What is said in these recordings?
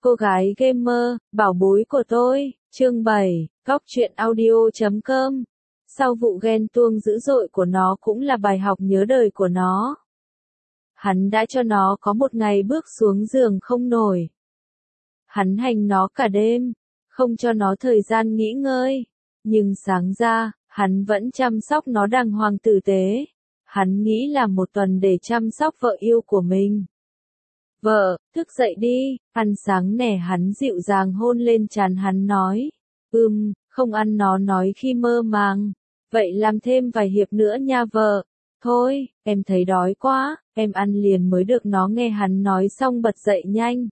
Cô gái gamer, bảo bối của tôi, chương 7, Cóc truyện audio.com. Sau vụ ghen tuông dữ dội của nó cũng là bài học nhớ đời của nó. Hắn đã cho nó có một ngày bước xuống giường không nổi. Hắn hành nó cả đêm, không cho nó thời gian nghỉ ngơi. Nhưng sáng ra, hắn vẫn chăm sóc nó đàng hoàng tử tế. Hắn nghĩ là một tuần để chăm sóc vợ yêu của mình. Vợ, thức dậy đi, ăn sáng nè. Hắn dịu dàng hôn lên trán hắn nói. Không ăn, nó nói khi mơ màng. Vậy làm thêm vài hiệp nữa nha vợ. Thôi, em thấy đói quá, em ăn liền mới được. Nó nghe hắn nói xong bật dậy nhanh.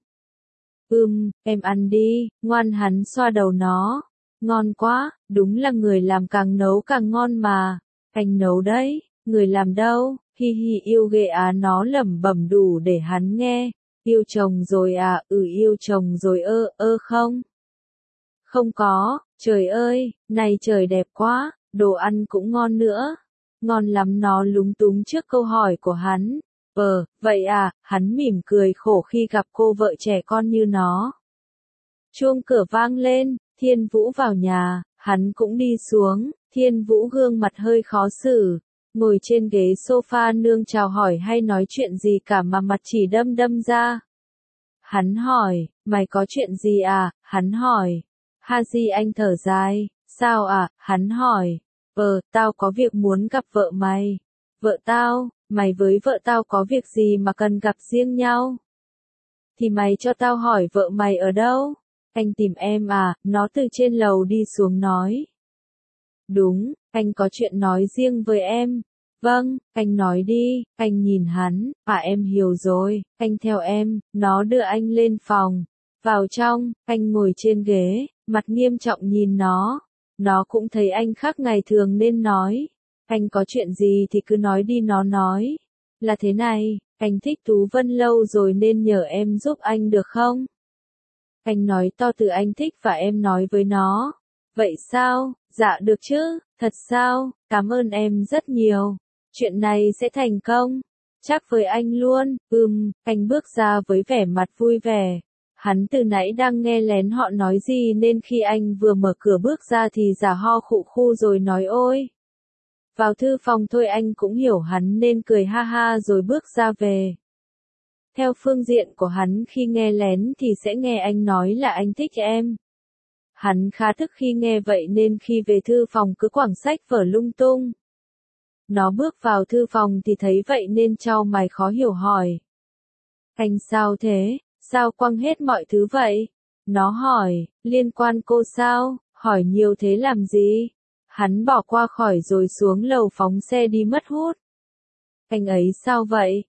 Em ăn đi, ngoan. Hắn xoa đầu nó. Ngon quá, đúng là người làm càng nấu càng ngon mà. Anh nấu đấy, người làm đâu, hi hi. Yêu ghê à. Nó lẩm bẩm đủ để hắn nghe. Yêu chồng rồi à? Yêu chồng rồi. Không. Không có, trời ơi, này trời đẹp quá, đồ ăn cũng ngon nữa. Ngon lắm. Nó lúng túng trước câu hỏi của hắn. Vậy à. Hắn mỉm cười khổ khi gặp cô vợ trẻ con như nó. Chuông cửa vang lên, Thiên Vũ vào nhà, hắn cũng đi xuống. Thiên Vũ gương mặt hơi khó xử, ngồi trên ghế sofa nương chào hỏi hay nói chuyện gì cả mà mặt chỉ đâm đâm ra. Hắn hỏi, mày có chuyện gì à? Hắn hỏi. Haji. Anh thở dài. Sao à? Hắn hỏi. Tao có việc muốn gặp vợ mày. Vợ tao? Mày với vợ tao có việc gì mà cần gặp riêng nhau? Thì mày cho tao hỏi vợ mày ở đâu? Anh tìm em à? Nó từ trên lầu đi xuống nói. Đúng, anh có chuyện nói riêng với em. Vâng, anh nói đi. Anh nhìn hắn. Em hiểu rồi, anh theo em. Nó đưa anh lên phòng. Vào trong, anh ngồi trên ghế, mặt nghiêm trọng nhìn nó. Nó cũng thấy anh khác ngày thường nên nói. Anh có chuyện gì thì cứ nói đi. Nó nói. Là thế này, anh thích Tú Vân lâu rồi nên nhờ em giúp anh được không? Anh nói to từ anh thích và em nói với nó. Vậy sao? Dạ được chứ, thật sao? Cảm ơn em rất nhiều. Chuyện này sẽ thành công. Chắc với anh luôn. Anh bước ra với vẻ mặt vui vẻ. Hắn từ nãy đang nghe lén họ nói gì nên khi anh vừa mở cửa bước ra thì giả ho khụ khu rồi nói ôi. Vào thư phòng thôi. Anh cũng hiểu hắn nên cười ha ha rồi bước ra về. Theo phương diện của hắn khi nghe lén thì sẽ nghe anh nói là anh thích em. Hắn khá thức khi nghe vậy nên khi về thư phòng cứ quẳng sách vở lung tung. Nó bước vào thư phòng thì thấy vậy nên chau mày khó hiểu hỏi. Anh sao thế? Sao quăng hết mọi thứ vậy? Nó hỏi, liên quan cô sao? Hỏi nhiều thế làm gì? Hắn bỏ qua khỏi rồi xuống lầu phóng xe đi mất hút. Anh ấy sao vậy?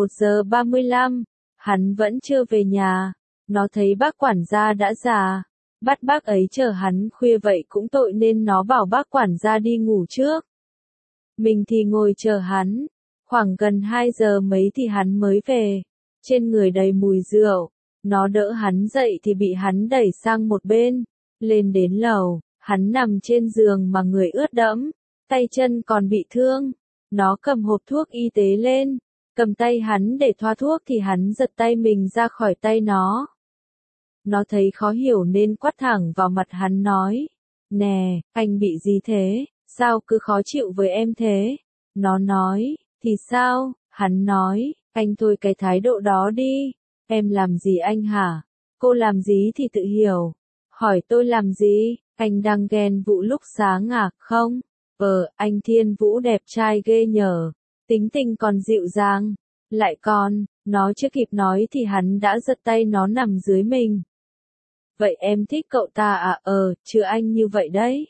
11:35, hắn vẫn chưa về nhà. Nó thấy bác quản gia đã già. Bắt bác ấy chờ hắn khuya vậy cũng tội nên nó bảo bác quản gia đi ngủ trước. Mình thì ngồi chờ hắn. Khoảng gần 2 giờ mấy thì hắn mới về. Trên người đầy mùi rượu. Nó đỡ hắn dậy thì bị hắn đẩy sang một bên. Lên đến lầu, hắn nằm trên giường mà người ướt đẫm. Tay chân còn bị thương. Nó cầm hộp thuốc y tế lên. Cầm tay hắn để thoa thuốc thì hắn giật tay mình ra khỏi tay nó. Nó thấy khó hiểu nên quát thẳng vào mặt hắn nói. Nè, anh bị gì thế? Sao cứ khó chịu với em thế? Nó nói, thì sao? Hắn nói, anh thôi cái thái độ đó đi. Em làm gì anh hả? Cô làm gì thì tự hiểu. Hỏi tôi làm gì? Anh đang ghen vụ lúc sáng à? Không? Anh Thiên Vũ đẹp trai ghê nhở. Tính tình còn dịu dàng. Lại còn, nó chưa kịp nói thì hắn đã giật tay nó nằm dưới mình. Vậy em thích cậu ta à? Chứ anh như vậy đấy.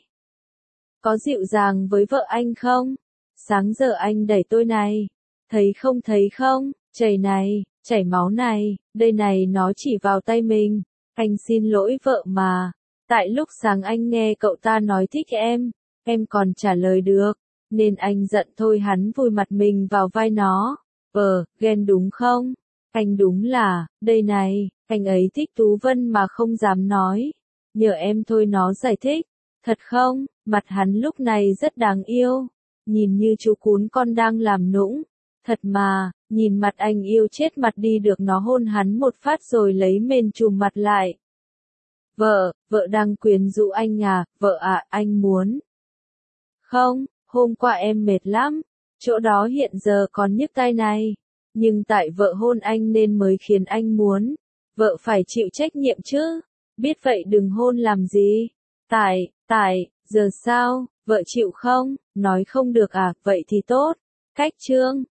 Có dịu dàng với vợ anh không? Sáng giờ anh đẩy tôi này. Thấy không? Chảy này, chảy máu này, đây này. Nó chỉ vào tay mình. Anh xin lỗi vợ mà. Tại lúc sáng anh nghe cậu ta nói thích em còn trả lời được. Nên anh giận thôi. Hắn vùi mặt mình vào vai nó. Ghen đúng không? Anh đúng là, đây này, anh ấy thích Tú Vân mà không dám nói. Nhờ em thôi. Nó giải thích. Thật không? Mặt hắn lúc này rất đáng yêu. Nhìn như chú cún con đang làm nũng. Thật mà, nhìn mặt anh yêu chết mặt đi được nó hôn hắn một phát rồi lấy mền trùm mặt lại. Vợ đang quyến rũ anh à, vợ à, anh muốn. Không, hôm qua em mệt lắm, chỗ đó hiện giờ còn nhức tai này. Nhưng tại vợ hôn anh nên mới khiến anh muốn. Vợ phải chịu trách nhiệm chứ. Biết vậy đừng hôn làm gì. Giờ sao, vợ chịu không? Nói không được à, vậy thì tốt. Cách chương